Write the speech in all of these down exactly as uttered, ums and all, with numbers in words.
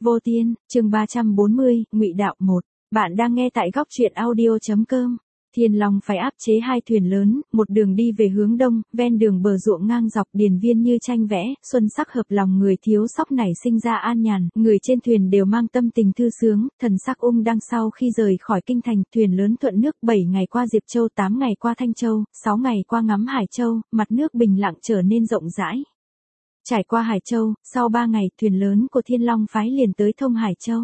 Vô Tiên, chương ba trăm bốn mươi, Ngụy Đạo một. Bạn đang nghe tại góc truyện audio chấm com. Thiên Long phải áp chế hai thuyền lớn, một đường đi về hướng đông, ven đường bờ ruộng ngang dọc điền viên như tranh vẽ, xuân sắc hợp lòng người thiếu sóc nảy sinh ra an nhàn, người trên thuyền đều mang tâm tình thư sướng, thần sắc ung đăng. Sau khi rời khỏi kinh thành, thuyền lớn thuận nước, bảy ngày qua Diệp Châu, tám ngày qua Thanh Châu, sáu ngày qua ngắm Hải Châu, mặt nước bình lặng trở nên rộng rãi. Trải qua Hải Châu, sau ba ngày, thuyền lớn của Thiên Long phái liền tới Thông Hải Châu.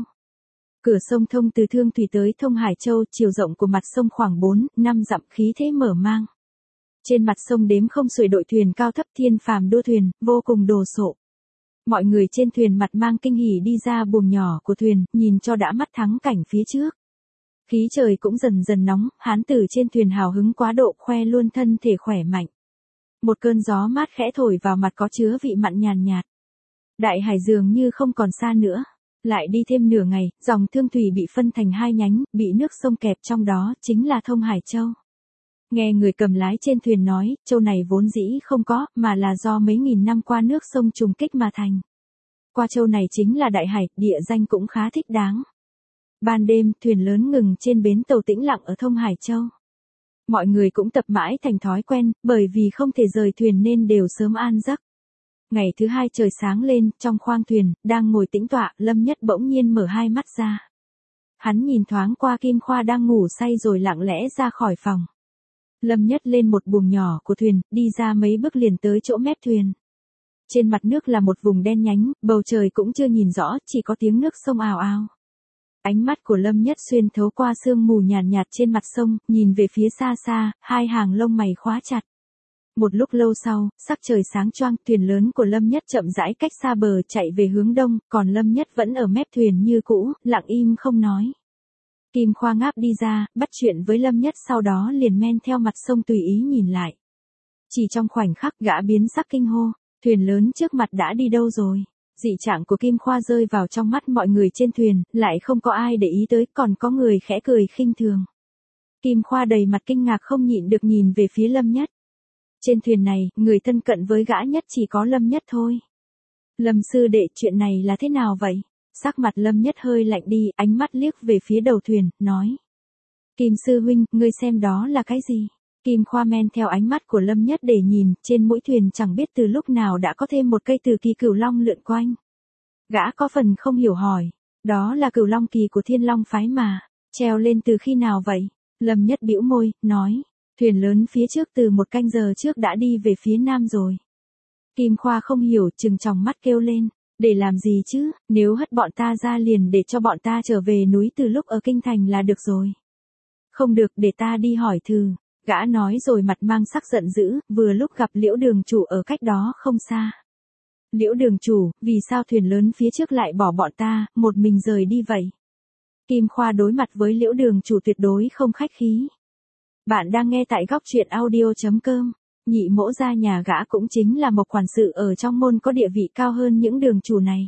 Cửa sông thông từ Thương Thủy tới Thông Hải Châu, chiều rộng của mặt sông khoảng bốn, năm dặm, khí thế mở mang. Trên mặt sông đếm không xuể đội thuyền cao thấp thiên phàm đua thuyền, vô cùng đồ sộ. Mọi người trên thuyền mặt mang kinh hỉ đi ra buồng nhỏ của thuyền, nhìn cho đã mắt thắng cảnh phía trước. Khí trời cũng dần dần nóng, hán tử trên thuyền hào hứng quá độ, khoe luôn thân thể khỏe mạnh. Một cơn gió mát khẽ thổi vào mặt có chứa vị mặn nhàn nhạt. Đại hải dường như không còn xa nữa. Lại đi thêm nửa ngày, dòng Thương Thủy bị phân thành hai nhánh, bị nước sông kẹp trong đó, chính là Thông Hải Châu. Nghe người cầm lái trên thuyền nói, châu này vốn dĩ không có, mà là do mấy nghìn năm qua nước sông trùng kích mà thành. Qua châu này chính là Đại Hải, địa danh cũng khá thích đáng. Ban đêm, thuyền lớn ngừng trên bến tàu tĩnh lặng ở Thông Hải Châu. Mọi người cũng tập mãi thành thói quen, bởi vì không thể rời thuyền nên đều sớm an giấc. Ngày thứ hai trời sáng lên, trong khoang thuyền, đang ngồi tĩnh tọa, Lâm Nhất bỗng nhiên mở hai mắt ra. Hắn nhìn thoáng qua Kim Khoa đang ngủ say rồi lặng lẽ ra khỏi phòng. Lâm Nhất lên một buồng nhỏ của thuyền, đi ra mấy bước liền tới chỗ mép thuyền. Trên mặt nước là một vùng đen nhánh, bầu trời cũng chưa nhìn rõ, chỉ có tiếng nước sông ào ào. Ánh mắt của Lâm Nhất xuyên thấu qua sương mù nhàn nhạt, nhạt trên mặt sông, nhìn về phía xa xa, hai hàng lông mày khóa chặt. Một lúc lâu sau, sắc trời sáng choang, thuyền lớn của Lâm Nhất chậm rãi cách xa bờ chạy về hướng đông, còn Lâm Nhất vẫn ở mép thuyền như cũ, lặng im không nói. Kim Khoa ngáp đi ra, bắt chuyện với Lâm Nhất, sau đó liền men theo mặt sông tùy ý nhìn lại. Chỉ trong khoảnh khắc gã biến sắc kinh hô, thuyền lớn trước mặt đã đi đâu rồi? Dị trạng của Kim Khoa rơi vào trong mắt mọi người trên thuyền, lại không có ai để ý tới, còn có người khẽ cười khinh thường. Kim Khoa đầy mặt kinh ngạc không nhịn được nhìn về phía Lâm Nhất. Trên thuyền này, người thân cận với gã nhất chỉ có Lâm Nhất thôi. Lâm sư đệ, chuyện này là thế nào vậy? Sắc mặt Lâm Nhất hơi lạnh đi, ánh mắt liếc về phía đầu thuyền, nói. Kim sư huynh, ngươi xem đó là cái gì? Kim Khoa men theo ánh mắt của Lâm Nhất để nhìn, trên mũi thuyền chẳng biết từ lúc nào đã có thêm một cây từ kỳ cửu long lượn quanh. Gã có phần không hiểu hỏi, đó là cửu long kỳ của Thiên Long phái mà, treo lên từ khi nào vậy? Lâm Nhất bĩu môi, nói, thuyền lớn phía trước từ một canh giờ trước đã đi về phía nam rồi. Kim Khoa không hiểu, trừng tròng mắt kêu lên, để làm gì chứ, nếu hất bọn ta ra liền để cho bọn ta trở về núi từ lúc ở kinh thành là được rồi. Không được, để ta đi hỏi thử. Gã nói rồi mặt mang sắc giận dữ, vừa lúc gặp Liễu đường chủ ở cách đó không xa. Liễu đường chủ, vì sao thuyền lớn phía trước lại bỏ bọn ta, một mình rời đi vậy? Kim Khoa đối mặt với Liễu đường chủ tuyệt đối không khách khí. Bạn đang nghe tại góc truyện audio chấm com. Nhị mỗ gia nhà gã cũng chính là một quản sự ở trong môn có địa vị cao hơn những đường chủ này.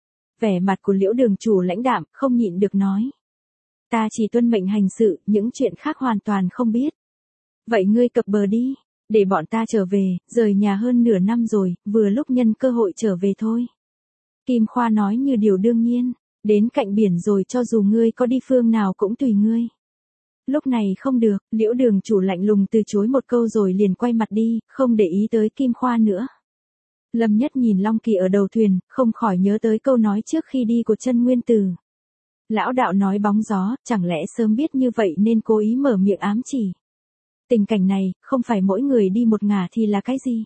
Vẻ mặt của Liễu đường chủ lãnh đạm, không nhịn được nói. Ta chỉ tuân mệnh hành sự, những chuyện khác hoàn toàn không biết. Vậy ngươi cập bờ đi, để bọn ta trở về, rời nhà hơn nửa năm rồi, vừa lúc nhân cơ hội trở về thôi. Kim Khoa nói như điều đương nhiên, đến cạnh biển rồi cho dù ngươi có đi phương nào cũng tùy ngươi. Lúc này không được, Liễu đường chủ lạnh lùng từ chối một câu rồi liền quay mặt đi, không để ý tới Kim Khoa nữa. Lâm Nhất nhìn Long Kỳ ở đầu thuyền, không khỏi nhớ tới câu nói trước khi đi của Chân Nguyên Tử. Lão đạo nói bóng gió, chẳng lẽ sớm biết như vậy nên cố ý mở miệng ám chỉ. Tình cảnh này, không phải mỗi người đi một ngả thì là cái gì?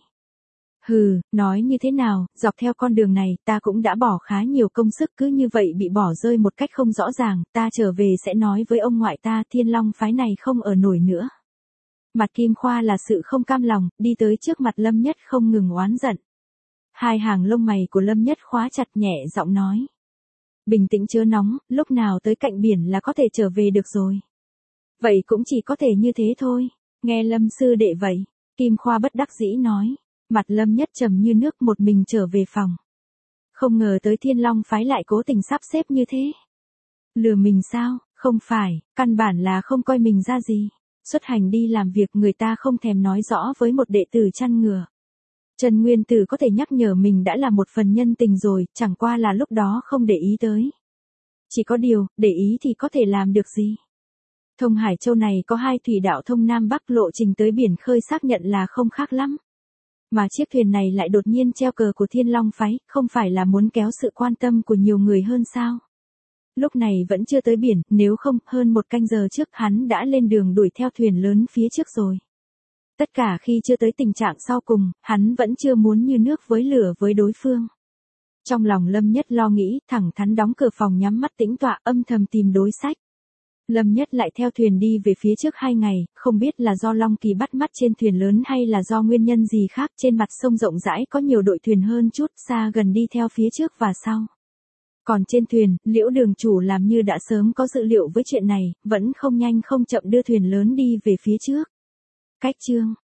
Hừ, nói như thế nào, dọc theo con đường này, ta cũng đã bỏ khá nhiều công sức, cứ như vậy bị bỏ rơi một cách không rõ ràng, ta trở về sẽ nói với ông ngoại ta, Thiên Long phái này không ở nổi nữa. Mặt Kim Khoa là sự không cam lòng, đi tới trước mặt Lâm Nhất không ngừng oán giận. Hai hàng lông mày của Lâm Nhất khóa chặt, nhẹ giọng nói. Bình tĩnh chớ nóng, lúc nào tới cạnh biển là có thể trở về được rồi. Vậy cũng chỉ có thể như thế thôi. Nghe Lâm sư đệ vậy, Kim Khoa bất đắc dĩ nói, mặt Lâm Nhất trầm như nước, một mình trở về phòng. Không ngờ tới Thiên Long phái lại cố tình sắp xếp như thế. Lừa mình sao? Không phải, căn bản là không coi mình ra gì. Xuất hành đi làm việc người ta không thèm nói rõ với một đệ tử chăn ngựa. Trần Nguyên Tử có thể nhắc nhở mình đã là một phần nhân tình rồi, chẳng qua là lúc đó không để ý tới. Chỉ có điều, để ý thì có thể làm được gì? Thông Hải Châu này có hai thủy đạo thông Nam Bắc, lộ trình tới biển khơi xác nhận là không khác lắm. Mà chiếc thuyền này lại đột nhiên treo cờ của Thiên Long phái, không phải là muốn kéo sự quan tâm của nhiều người hơn sao? Lúc này vẫn chưa tới biển, nếu không, hơn một canh giờ trước hắn đã lên đường đuổi theo thuyền lớn phía trước rồi. Tất cả khi chưa tới tình trạng sau cùng, hắn vẫn chưa muốn như nước với lửa với đối phương. Trong lòng Lâm Nhất lo nghĩ, thẳng thắn đóng cửa phòng nhắm mắt tĩnh tọa, âm thầm tìm đối sách. Lâm Nhất lại theo thuyền đi về phía trước hai ngày, không biết là do Long Kỳ bắt mắt trên thuyền lớn hay là do nguyên nhân gì khác, trên mặt sông rộng rãi có nhiều đội thuyền hơn chút, xa gần đi theo phía trước và sau. Còn trên thuyền, Liễu đường chủ làm như đã sớm có dự liệu với chuyện này, vẫn không nhanh không chậm đưa thuyền lớn đi về phía trước. Cách chương